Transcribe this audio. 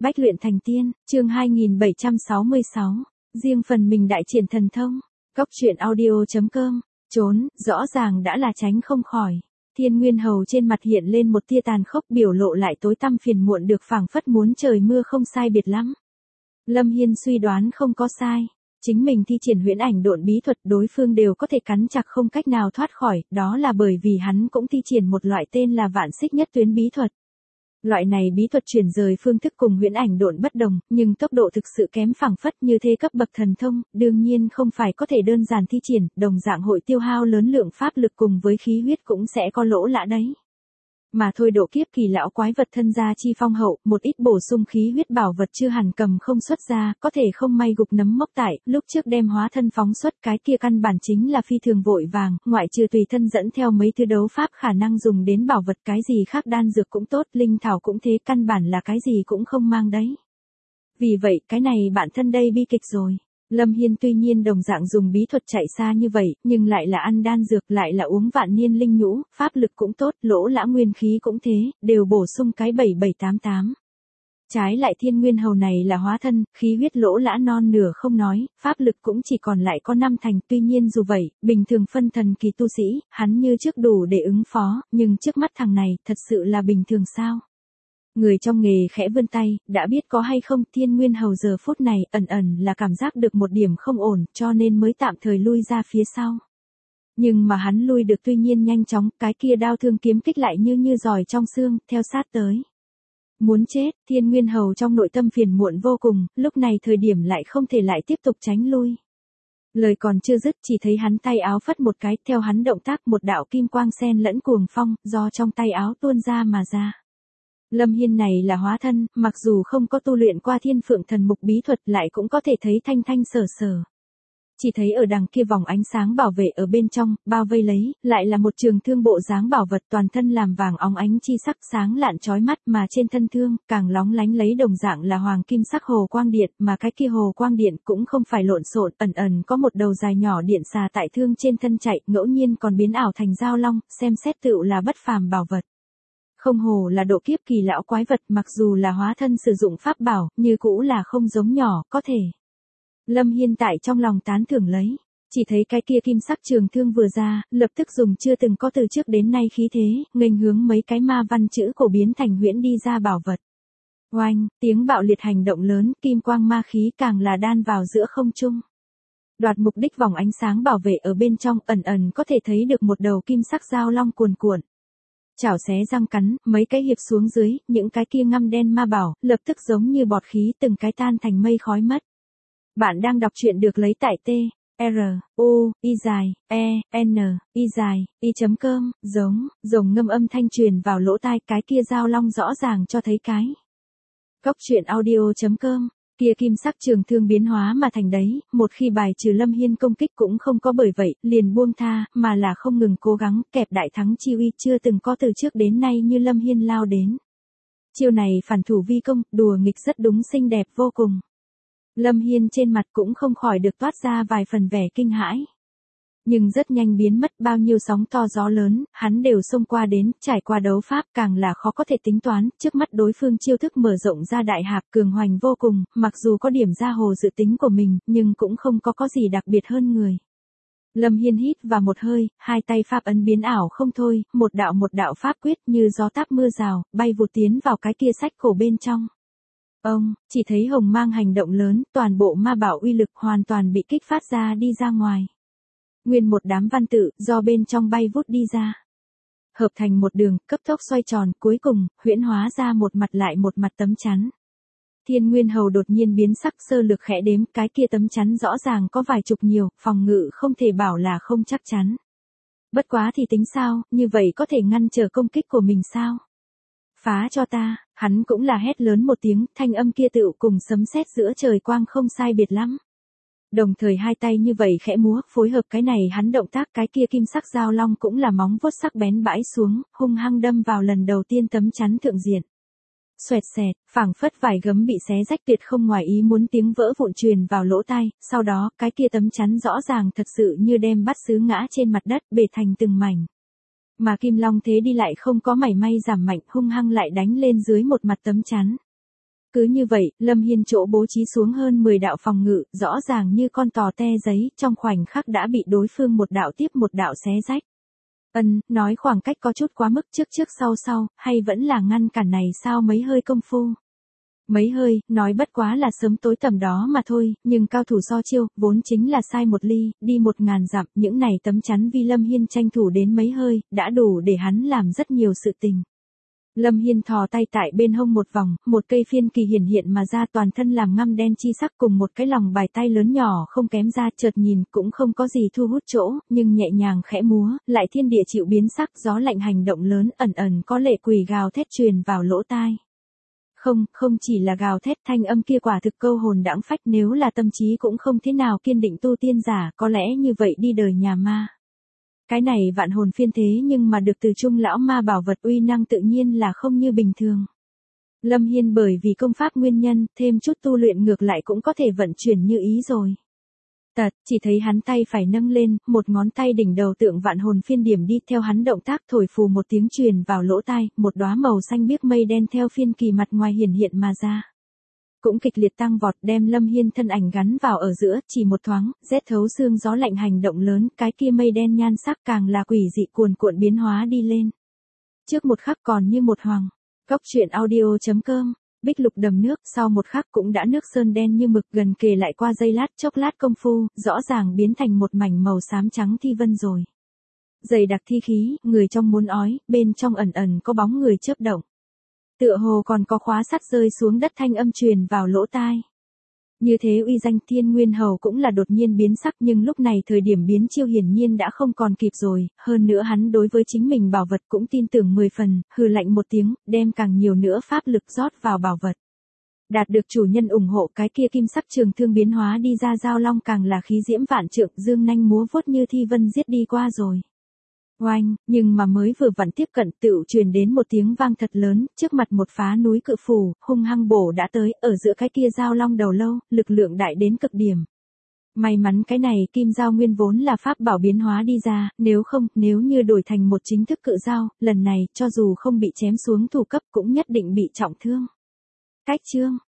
Bách luyện thành tiên, chương 2766, riêng phần mình đại triển thần thông. Góc truyện audio.com, trốn, rõ ràng đã là tránh không khỏi. Thiên Nguyên Hầu trên mặt hiện lên một tia tàn khốc, biểu lộ lại tối tăm phiền muộn được phảng phất muốn trời mưa không sai biệt lắm. Lâm Hiên suy đoán không có sai. Chính mình thi triển huyễn ảnh độn bí thuật đối phương đều có thể cắn chặt không cách nào thoát khỏi, đó là bởi vì hắn cũng thi triển một loại tên là vạn xích nhất tuyến bí thuật. Loại này bí thuật chuyển rời phương thức cùng huyễn ảnh độn bất đồng, nhưng tốc độ thực sự kém phảng phất như thế cấp bậc thần thông, đương nhiên không phải có thể đơn giản thi triển, đồng dạng hội tiêu hao lớn lượng pháp lực cùng với khí huyết cũng sẽ có lỗ lã đấy. Mà thôi độ kiếp kỳ lão quái vật thân gia chi phong hậu, một ít bổ sung khí huyết bảo vật chưa hẳn cầm không xuất ra, có thể không may gục nấm mốc tại, lúc trước đem hóa thân phóng xuất cái kia căn bản chính là phi thường vội vàng, ngoại trừ tùy thân dẫn theo mấy thứ đấu pháp khả năng dùng đến bảo vật, cái gì khác đan dược cũng tốt, linh thảo cũng thế, căn bản là cái gì cũng không mang đấy. Vì vậy, cái này bạn thân đây bi kịch rồi. Lâm Hiên tuy nhiên đồng dạng dùng bí thuật chạy xa như vậy, nhưng lại là ăn đan dược, lại là uống vạn niên linh nhũ, pháp lực cũng tốt, lỗ lã nguyên khí cũng thế, đều bổ sung cái 7788. Trái lại Thiên Nguyên Hầu này là hóa thân, khí huyết lỗ lã non nửa không nói, pháp lực cũng chỉ còn lại có 5 thành, tuy nhiên dù vậy, bình thường phân thần kỳ tu sĩ, hắn như trước đủ để ứng phó, nhưng trước mắt thằng này, thật sự là bình thường sao? Người trong nghề khẽ vươn tay, đã biết có hay không, Thiên Nguyên Hầu giờ phút này ẩn ẩn là cảm giác được một điểm không ổn, cho nên mới tạm thời lui ra phía sau. Nhưng mà hắn lui được tuy nhiên nhanh chóng, cái kia đao thương kiếm kích lại như giỏi trong xương, theo sát tới. Muốn chết, Thiên Nguyên Hầu trong nội tâm phiền muộn vô cùng, lúc này thời điểm lại không thể lại tiếp tục tránh lui. Lời còn chưa dứt, chỉ thấy hắn tay áo phất một cái, theo hắn động tác một đạo kim quang xen lẫn cuồng phong, do trong tay áo tuôn ra mà ra. Lâm Hiên này là hóa thân, mặc dù không có tu luyện qua Thiên Phượng Thần Mục bí thuật lại cũng có thể thấy thanh thanh sở sở. Chỉ thấy ở đằng kia vòng ánh sáng bảo vệ ở bên trong, bao vây lấy, lại là một trường thương bộ dáng bảo vật toàn thân làm vàng óng ánh chi sắc sáng lạn chói mắt, mà trên thân thương, càng lóng lánh lấy đồng dạng là hoàng kim sắc hồ quang điện, mà cái kia hồ quang điện cũng không phải lộn xộn, ẩn ẩn có một đầu dài nhỏ điện xà tại thương trên thân chạy, ngẫu nhiên còn biến ảo thành dao long, xem xét tựu là bất phàm bảo vật. Không hồ là độ kiếp kỳ lão quái vật, mặc dù là hóa thân sử dụng pháp bảo, như cũ là không giống nhỏ, có thể. Lâm Hiên tại trong lòng tán thưởng lấy, chỉ thấy cái kia kim sắc trường thương vừa ra, lập tức dùng chưa từng có từ trước đến nay khí thế, nghênh hướng mấy cái ma văn chữ cổ biến thành huyễn đi ra bảo vật. Oanh, tiếng bạo liệt hành động lớn, kim quang ma khí càng là đan vào giữa không trung. Đoạt mục đích vòng ánh sáng bảo vệ ở bên trong, ẩn ẩn có thể thấy được một đầu kim sắc dao long cuồn cuộn. Chảo xé răng cắn, mấy cái hiệp xuống dưới, những cái kia ngăm đen ma bảo, lập tức giống như bọt khí từng cái tan thành mây khói mất. Bạn đang đọc truyện được lấy tại t-r-u-i-n-i-c-om, rồng ngâm âm thanh truyền vào lỗ tai, cái kia dao long rõ ràng cho thấy cái. Góc truyện audio.com, kia kim sắc trường thương biến hóa mà thành đấy, một khi bài trừ Lâm Hiên công kích cũng không có bởi vậy, liền buông tha, mà là không ngừng cố gắng, kẹp đại thắng chi uy chưa từng có từ trước đến nay như Lâm Hiên lao đến. Chiêu này phản thủ vi công, đùa nghịch rất đúng xinh đẹp vô cùng. Lâm Hiên trên mặt cũng không khỏi được toát ra vài phần vẻ kinh hãi. Nhưng rất nhanh biến mất, bao nhiêu sóng to gió lớn, hắn đều xông qua đến, trải qua đấu pháp càng là khó có thể tính toán, trước mắt đối phương chiêu thức mở rộng ra đại hạp cường hoành vô cùng, mặc dù có điểm ra hồ dự tính của mình, nhưng cũng không có gì đặc biệt hơn người. Lâm Hiên hít vào một hơi, hai tay pháp ấn biến ảo không thôi, một đạo pháp quyết như gió táp mưa rào, bay vụt tiến vào cái kia sách cổ bên trong. Ông, chỉ thấy hồng mang hành động lớn, toàn bộ ma bảo uy lực hoàn toàn bị kích phát ra đi ra ngoài. Nguyên một đám văn tự, do bên trong bay vút đi ra. Hợp thành một đường, cấp tốc xoay tròn, cuối cùng, huyễn hóa ra một mặt lại một mặt tấm chắn. Thiên Nguyên Hầu đột nhiên biến sắc, sơ lược khẽ đếm, cái kia tấm chắn rõ ràng có vài chục nhiều, phòng ngự không thể bảo là không chắc chắn. Bất quá thì tính sao, như vậy có thể ngăn trở công kích của mình sao? Phá cho ta, hắn cũng là hét lớn một tiếng, thanh âm kia tựu cùng sấm sét giữa trời quang không sai biệt lắm. Đồng thời hai tay như vậy khẽ múa, phối hợp cái này hắn động tác, cái kia kim sắc dao long cũng là móng vuốt sắc bén bãi xuống, hung hăng đâm vào lần đầu tiên tấm chắn thượng diện. Xoẹt xẹt, phảng phất vải gấm bị xé rách, tuyệt không ngoài ý muốn tiếng vỡ vụn truyền vào lỗ tai, sau đó, cái kia tấm chắn rõ ràng thật sự như đem bát sứ ngã trên mặt đất, bể thành từng mảnh. Mà Kim Long thế đi lại không có mảy may giảm mạnh, hung hăng lại đánh lên dưới một mặt tấm chắn. Cứ như vậy, Lâm Hiên chỗ bố trí xuống hơn 10 đạo phòng ngự, rõ ràng như con tò te giấy, trong khoảnh khắc đã bị đối phương một đạo tiếp một đạo xé rách. Nói khoảng cách có chút quá mức, trước sau, hay vẫn là ngăn cản này sao mấy hơi công phu. Mấy hơi, nói bất quá là sớm tối tầm đó mà thôi, nhưng cao thủ so chiêu, vốn chính là sai một ly, đi 1000 dặm, những này tấm chắn vì Lâm Hiên tranh thủ đến mấy hơi, đã đủ để hắn làm rất nhiều sự tình. Lâm Hiên thò tay tại bên hông một vòng, một cây phiên kỳ hiển hiện mà ra, toàn thân làm ngăm đen chi sắc cùng một cái lòng bài tay lớn nhỏ không kém ra, chợt nhìn cũng không có gì thu hút chỗ, nhưng nhẹ nhàng khẽ múa, lại thiên địa chịu biến sắc, gió lạnh hành động lớn, ẩn ẩn có lệ quỷ gào thét truyền vào lỗ tai. Không chỉ là gào thét, thanh âm kia quả thực câu hồn đãng phách, nếu là tâm trí cũng không thế nào kiên định tu tiên giả, có lẽ như vậy đi đời nhà ma. Cái này vạn hồn phiên thế nhưng mà được từ Trung lão ma bảo vật, uy năng tự nhiên là không như bình thường. Lâm Hiên bởi vì công pháp nguyên nhân, thêm chút tu luyện ngược lại cũng có thể vận chuyển như ý rồi. Chỉ thấy hắn tay phải nâng lên, một ngón tay đỉnh đầu tượng vạn hồn phiên điểm đi, theo hắn động tác thổi phù một tiếng truyền vào lỗ tai, một đóa màu xanh biếc mây đen theo phiên kỳ mặt ngoài hiển hiện mà ra. Cũng kịch liệt tăng vọt, đem Lâm Hiên thân ảnh gắn vào ở giữa, chỉ một thoáng, rét thấu xương, gió lạnh hành động lớn, cái kia mây đen nhan sắc càng là quỷ dị cuồn cuộn biến hóa đi lên. Trước một khắc còn như một hoàng. Cốc truyện audio.com, bích lục đầm nước, sau một khắc cũng đã nước sơn đen như mực, gần kề lại qua giây lát, chốc lát công phu, rõ ràng biến thành một mảnh màu xám trắng thi vân rồi. Dày đặc thi khí, người trong muốn ói, bên trong ẩn ẩn có bóng người chớp động. Tựa hồ còn có khóa sắt rơi xuống đất, thanh âm truyền vào lỗ tai. Như thế uy danh Thiên Nguyên Hầu cũng là đột nhiên biến sắc, nhưng lúc này thời điểm biến chiêu hiển nhiên đã không còn kịp rồi, hơn nữa hắn đối với chính mình bảo vật cũng tin tưởng 10 phần, hừ lạnh một tiếng, đem càng nhiều nữa pháp lực rót vào bảo vật. Đạt được chủ nhân ủng hộ, cái kia kim sắc trường thương biến hóa đi ra, giao long càng là khí diễm vạn trượng, dương nanh múa vuốt như thi vân giết đi qua rồi. Oanh, nhưng mà mới vừa vặn tiếp cận, tựu truyền đến một tiếng vang thật lớn, trước mặt một phá núi cự phủ, hung hăng bổ đã tới, ở giữa cái kia giao long đầu lâu, lực lượng đại đến cực điểm. May mắn cái này kim giao nguyên vốn là pháp bảo biến hóa đi ra, nếu như đổi thành một chính thức cự giao, lần này, cho dù không bị chém xuống thủ cấp cũng nhất định bị trọng thương. Cách chương.